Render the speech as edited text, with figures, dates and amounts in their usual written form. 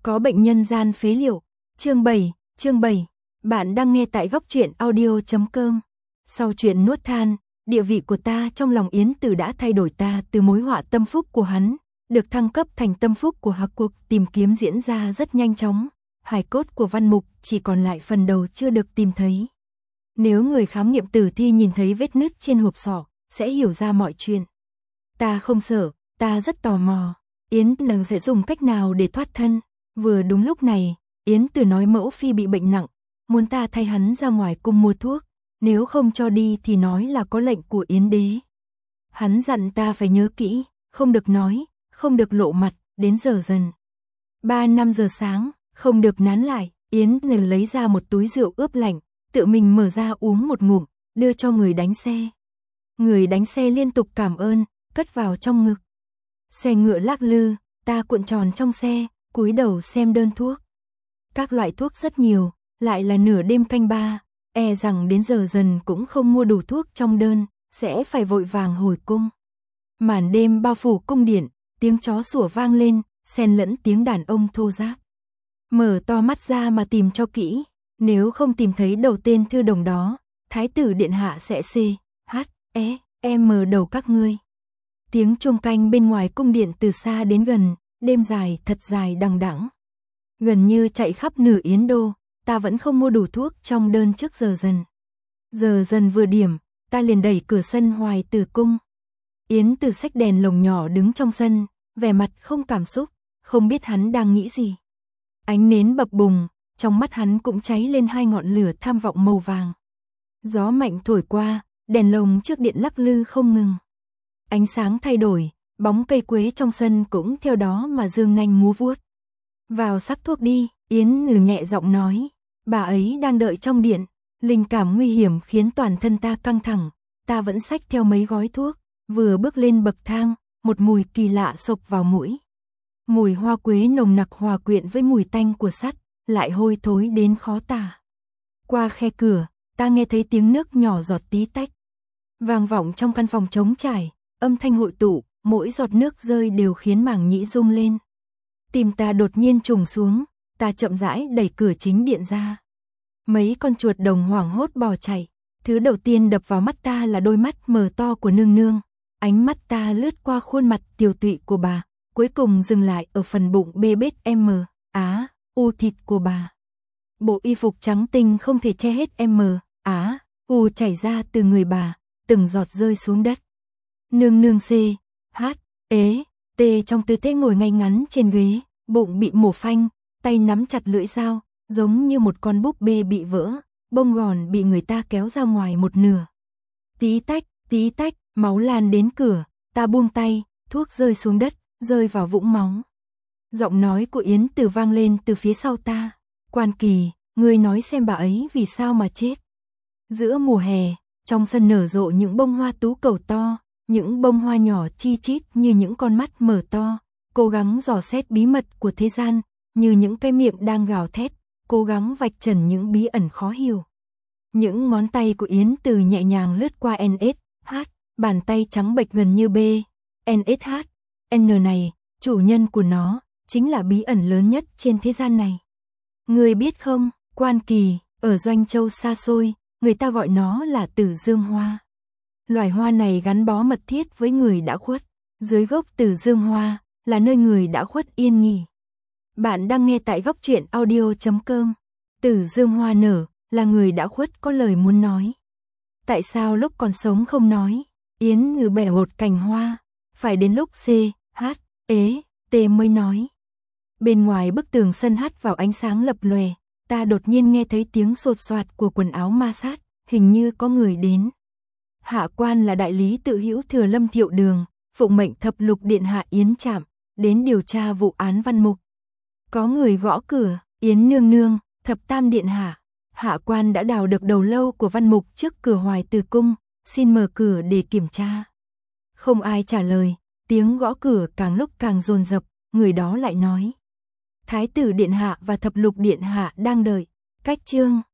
Có bệnh nhân gian phế liệu. Chương 7. Bạn đang nghe tại góc truyện audio.com. Sau chuyện nuốt than, địa vị của ta trong lòng Yến Từ đã thay đổi, ta từ mối họa tâm phúc của hắn, được thăng cấp thành tâm phúc của Hạc. Cuộc tìm kiếm diễn ra rất nhanh chóng. Hài cốt của Văn Mục chỉ còn lại phần đầu chưa được tìm thấy. Nếu người khám nghiệm tử thi nhìn thấy vết nứt trên hộp sọ, sẽ hiểu ra mọi chuyện. Ta không sợ, ta rất tò mò. Yến Từ sẽ dùng cách nào để thoát thân? Vừa đúng lúc này, Yến Từ nói mẫu phi bị bệnh nặng, muốn ta thay hắn ra ngoài cung mua thuốc, nếu không cho đi thì nói là có lệnh của Yến đế. Hắn dặn ta phải nhớ kỹ, không được nói, không được lộ mặt, đến giờ dần. 3-5 giờ sáng, không được nán lại, Yến Từ lấy ra một túi rượu ướp lạnh, tự mình mở ra uống một ngụm, đưa cho người đánh xe. Người đánh xe liên tục cảm ơn, cất vào trong ngực. Xe ngựa lắc lư, ta cuộn tròn trong xe, cúi đầu xem đơn thuốc. Các loại thuốc rất nhiều, lại là nửa đêm canh ba, e rằng đến giờ dần cũng không mua đủ thuốc trong đơn, sẽ phải vội vàng hồi cung. Màn đêm bao phủ cung điện, tiếng chó sủa vang lên, xen lẫn tiếng đàn ông thô ráp. Mở to mắt ra mà tìm cho kỹ, nếu không tìm thấy đầu tên thư đồng đó, thái tử điện hạ sẽ đầu các ngươi. Tiếng chuông canh bên ngoài cung điện từ xa đến gần, đêm dài thật dài đằng đẵng. Gần như chạy khắp nửa Yến đô, ta vẫn không mua đủ thuốc trong đơn trước giờ dần. Giờ dần vừa điểm, ta liền đẩy cửa sân Hoài Tử cung. Yến Từ xách đèn lồng nhỏ đứng trong sân, vẻ mặt không cảm xúc, không biết hắn đang nghĩ gì. Ánh nến bập bùng, trong mắt hắn cũng cháy lên hai ngọn lửa tham vọng màu vàng. Gió mạnh thổi qua, đèn lồng trước điện lắc lư không ngừng. Ánh sáng thay đổi, bóng cây quế trong sân cũng theo đó mà dương nanh múa vuốt. Vào sắc thuốc đi, Yến Từ nhẹ giọng nói. Bà ấy đang đợi trong điện, linh cảm nguy hiểm khiến toàn thân ta căng thẳng. Ta vẫn xách theo mấy gói thuốc, vừa bước lên bậc thang, một mùi kỳ lạ xộc vào mũi. Mùi hoa quế nồng nặc hòa quyện với mùi tanh của sắt, lại hôi thối đến khó tả. Qua khe cửa, ta nghe thấy tiếng nước nhỏ giọt tí tách. Vang vọng trong căn phòng trống trải, âm thanh hội tụ, mỗi giọt nước rơi đều khiến màng nhĩ rung lên. Tim ta đột nhiên trùng xuống, ta chậm rãi đẩy cửa chính điện ra. Mấy con chuột đồng hoảng hốt bò chạy, thứ đầu tiên đập vào mắt ta là đôi mắt mờ to của nương nương. Ánh mắt ta lướt qua khuôn mặt tiều tụy của bà, cuối cùng dừng lại ở phần bụng bê bết thịt của bà. Bộ y phục trắng tinh không thể che hết chảy ra từ người bà, từng giọt rơi xuống đất. Nương nương trong tư thế ngồi ngay ngắn trên ghế, bụng bị mổ phanh, tay nắm chặt lưỡi dao, giống như một con búp bê bị vỡ, bông gòn bị người ta kéo ra ngoài một nửa. Tí tách, máu lan đến cửa, ta buông tay, thuốc rơi xuống đất, rơi vào vũng máu. Giọng nói của Yến Từ vang lên từ phía sau ta. Quan Kỳ, ngươi nói xem bà ấy vì sao mà chết. Giữa mùa hè, trong sân nở rộ những bông hoa tú cầu to, những bông hoa nhỏ chi chít như những con mắt mở to, cố gắng dò xét bí mật của thế gian, như những cái miệng đang gào thét, cố gắng vạch trần những bí ẩn khó hiểu. Những ngón tay của Yến Từ nhẹ nhàng lướt qua bàn tay trắng bệch gần như này, chủ nhân của nó, chính là bí ẩn lớn nhất trên thế gian này. Ngươi biết không, Quan Kỳ, ở Doanh Châu xa xôi, người ta gọi nó là Tử Dương Hoa. Loài hoa này gắn bó mật thiết với người đã khuất. Dưới gốc Tử Dương Hoa là nơi người đã khuất yên nghỉ. Bạn đang nghe tại góc truyện audio.com. Tử Dương Hoa nở, là người đã khuất có lời muốn nói. Tại sao lúc còn sống không nói? Yến Từ bẻ một cành hoa, phải đến lúc mới nói. Bên ngoài bức tường sân hắt vào ánh sáng lập lòe, ta đột nhiên nghe thấy tiếng sột soạt của quần áo ma sát, hình như có người đến. Hạ quan là đại lý tự hữu Thừa Lâm Thiệu Đường, phụng mệnh thập lục điện hạ Yến Trạm, đến điều tra vụ án Văn Mục. Có người gõ cửa, Yến nương nương, thập tam điện hạ. Hạ quan đã đào được đầu lâu của Văn Mục trước cửa Hoài Tử cung, xin mở cửa để kiểm tra. Không ai trả lời, tiếng gõ cửa càng lúc càng dồn dập, người đó lại nói. Thái tử điện hạ và thập lục điện hạ đang đợi. Cách chương